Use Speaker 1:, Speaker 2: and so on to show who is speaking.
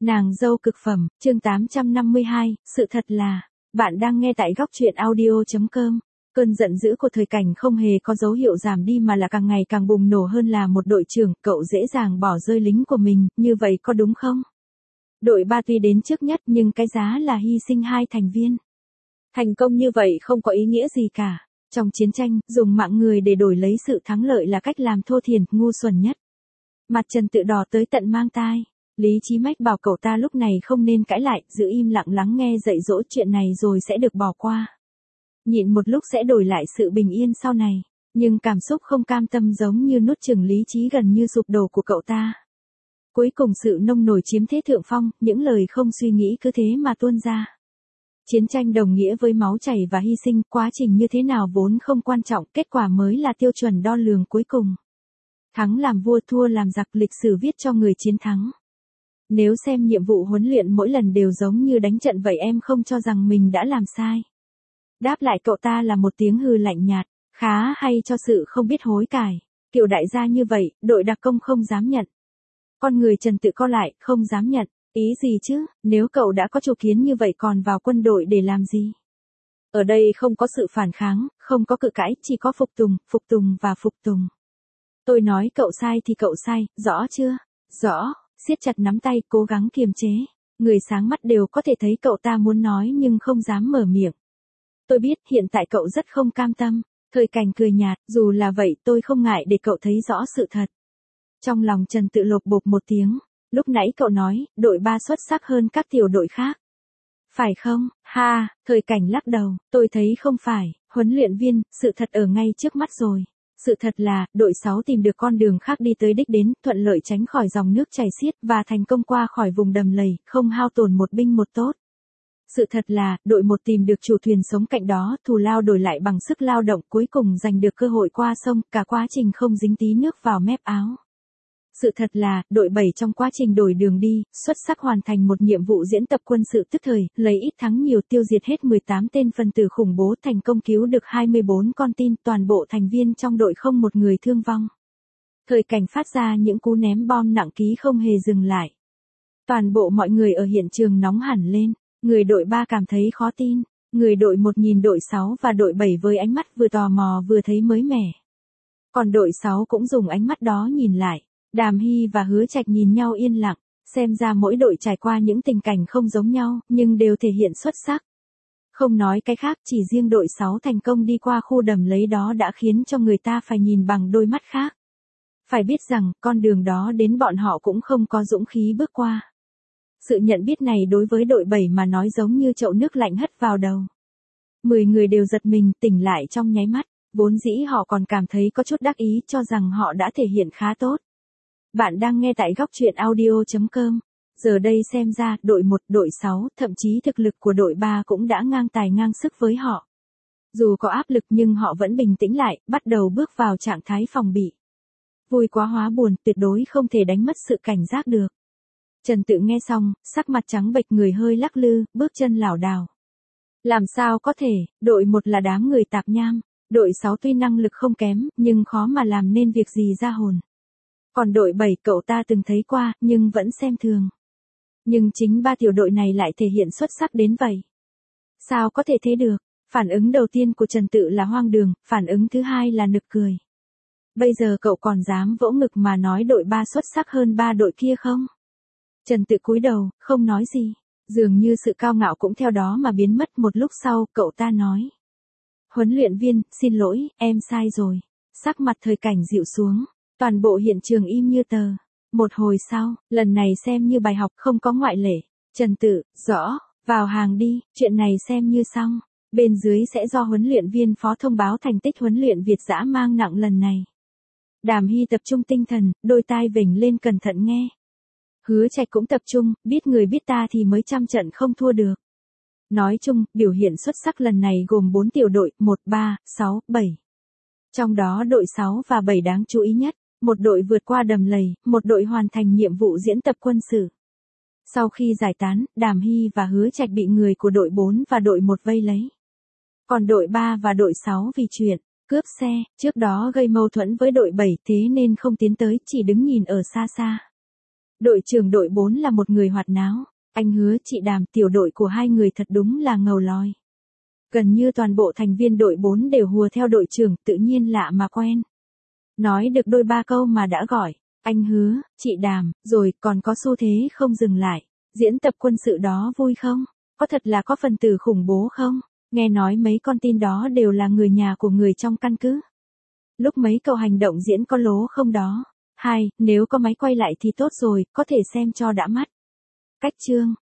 Speaker 1: Nàng dâu cực phẩm, chương 852, sự thật là, bạn đang nghe tại góc truyện audio.com. Cơn giận dữ của thời cảnh không hề có dấu hiệu giảm đi mà là càng ngày càng bùng nổ hơn. Là một đội trưởng, cậu dễ dàng bỏ rơi lính của mình, như vậy có đúng không? Đội 3 tuy đến trước nhất nhưng cái giá là hy sinh 2 thành viên. Thành công như vậy không có ý nghĩa gì cả. Trong chiến tranh, dùng mạng người để đổi lấy sự thắng lợi là cách làm thô thiển, ngu xuẩn nhất. Mặt Trần Tự đỏ tới tận mang tai. Lý Chí Mách bảo cậu ta lúc này không nên cãi lại, giữ im lặng lắng nghe dạy dỗ, chuyện này rồi sẽ được bỏ qua. Nhịn một lúc sẽ đổi lại sự bình yên sau này. Nhưng cảm xúc không cam tâm giống như nuốt chửng lý trí gần như sụp đổ của cậu ta. Cuối cùng sự nông nổi chiếm thế thượng phong, những lời không suy nghĩ cứ thế mà tuôn ra. Chiến tranh đồng nghĩa với máu chảy và hy sinh, quá trình như thế nào vốn không quan trọng, kết quả mới là tiêu chuẩn đo lường cuối cùng. Thắng làm vua, thua làm giặc, lịch sử viết cho người chiến thắng. Nếu xem nhiệm vụ huấn luyện mỗi lần đều giống như đánh trận vậy em không cho rằng mình đã làm sai. Đáp lại cậu ta là một tiếng hừ lạnh nhạt, khá hay cho sự không biết hối cải. Kiểu đại gia như vậy, đội đặc công không dám nhận. Con người Trần Tự co lại, không dám nhận. Ý gì chứ, nếu cậu đã có chủ kiến như vậy còn vào quân đội để làm gì? Ở đây không có sự phản kháng, không có cự cãi, chỉ có phục tùng và phục tùng. Tôi nói cậu sai thì cậu sai, rõ chưa? Rõ. Siết chặt nắm tay, cố gắng kiềm chế. Người sáng mắt đều có thể thấy cậu ta muốn nói nhưng không dám mở miệng. Tôi biết hiện tại cậu rất không cam tâm. Thời cảnh cười nhạt, dù là vậy tôi không ngại để cậu thấy rõ sự thật. Trong lòng Trần Tự lột bột một tiếng. Lúc nãy cậu nói, đội 3 xuất sắc hơn các tiểu đội khác. Phải không? Ha, thời cảnh lắc đầu, tôi thấy không phải, huấn luyện viên, sự thật ở ngay trước mắt rồi. Sự thật là, đội 6 tìm được con đường khác đi tới đích đến, thuận lợi tránh khỏi dòng nước chảy xiết và thành công qua khỏi vùng đầm lầy, không hao tổn một binh một tốt. Sự thật là, đội 1 tìm được chủ thuyền sống cạnh đó, thù lao đổi lại bằng sức lao động, cuối cùng giành được cơ hội qua sông, cả quá trình không dính tí nước vào mép áo. Sự thật là, đội 7 trong quá trình đổi đường đi, xuất sắc hoàn thành một nhiệm vụ diễn tập quân sự tức thời, lấy ít thắng nhiều, tiêu diệt hết 18 tên phần tử khủng bố, thành công cứu được 24 con tin, toàn bộ thành viên trong đội không một người thương vong. Thời cảnh phát ra những cú ném bom nặng ký không hề dừng lại. Toàn bộ mọi người ở hiện trường nóng hẳn lên, người đội 3 cảm thấy khó tin, người đội 1 nhìn đội 6 và đội 7 với ánh mắt vừa tò mò vừa thấy mới mẻ. Còn đội 6 cũng dùng ánh mắt đó nhìn lại. Đàm Hy và Hứa Trạch nhìn nhau yên lặng, xem ra mỗi đội trải qua những tình cảnh không giống nhau, nhưng đều thể hiện xuất sắc. Không nói cái khác, chỉ riêng đội 6 thành công đi qua khu đầm lầy đó đã khiến cho người ta phải nhìn bằng đôi mắt khác. Phải biết rằng, con đường đó đến bọn họ cũng không có dũng khí bước qua. Sự nhận biết này đối với đội 7 mà nói giống như chậu nước lạnh hất vào đầu. 10 người đều giật mình, tỉnh lại trong nháy mắt, vốn dĩ họ còn cảm thấy có chút đắc ý cho rằng họ đã thể hiện khá tốt. Bạn đang nghe tại góc truyện audio.com. Giờ đây xem ra, đội 1, đội 6, thậm chí thực lực của đội 3 cũng đã ngang tài ngang sức với họ. Dù có áp lực nhưng họ vẫn bình tĩnh lại, bắt đầu bước vào trạng thái phòng bị. Vui quá hóa buồn, tuyệt đối không thể đánh mất sự cảnh giác được. Trần Tự nghe xong, sắc mặt trắng bệch, người hơi lắc lư, bước chân lảo đảo. Làm sao có thể, đội 1 là đám người tạp nham, đội 6 tuy năng lực không kém, nhưng khó mà làm nên việc gì ra hồn. Còn đội 7 cậu ta từng thấy qua, nhưng vẫn xem thường. Nhưng chính 3 tiểu đội này lại thể hiện xuất sắc đến vậy. Sao có thể thế được? Phản ứng đầu tiên của Trần Tự là hoang đường, phản ứng thứ hai là nực cười. Bây giờ cậu còn dám vỗ ngực mà nói đội 3 xuất sắc hơn 3 đội kia không? Trần Tự cúi đầu, không nói gì. Dường như sự cao ngạo cũng theo đó mà biến mất. Một lúc sau, cậu ta nói. Huấn luyện viên, xin lỗi, em sai rồi. Sắc mặt thời cảnh dịu xuống. Toàn bộ hiện trường im như tờ. Một hồi sau, lần này xem như bài học, không có ngoại lệ. Trần Tự, rõ, vào hàng đi, chuyện này xem như xong. Bên dưới sẽ do huấn luyện viên phó thông báo thành tích huấn luyện Việt dã mang nặng lần này. Đàm Hy tập trung tinh thần, đôi tai vểnh lên cẩn thận nghe. Hứa Trạch cũng tập trung, biết người biết ta thì mới trăm trận không thua được. Nói chung, biểu hiện xuất sắc lần này gồm 4 tiểu đội, 1, 3, 6, 7. Trong đó đội 6 và 7 đáng chú ý nhất. Một đội vượt qua đầm lầy, một đội hoàn thành nhiệm vụ diễn tập quân sự. Sau khi giải tán, Đàm Hy và Hứa Trạch bị người của đội 4 và đội 1 vây lấy. Còn đội 3 và đội 6 vì chuyện cướp xe, trước đó gây mâu thuẫn với đội 7 thế nên không tiến tới, chỉ đứng nhìn ở xa xa. Đội trưởng đội 4 là một người hoạt náo. Anh Hứa, chị Đàm, tiểu đội của hai người thật đúng là ngầu lòi. Gần như toàn bộ thành viên đội 4 đều hùa theo đội trưởng, tự nhiên lạ mà quen. Nói được đôi ba câu mà đã gọi. Anh Hứa, chị Đàm, rồi còn có xu thế không dừng lại. Diễn tập quân sự đó vui không? Có thật là có phần tử khủng bố không? Nghe nói mấy con tin đó đều là người nhà của người trong căn cứ. Lúc mấy cậu hành động diễn có lố không đó? Hai, nếu có máy quay lại thì tốt rồi, có thể xem cho đã mắt. Cách chương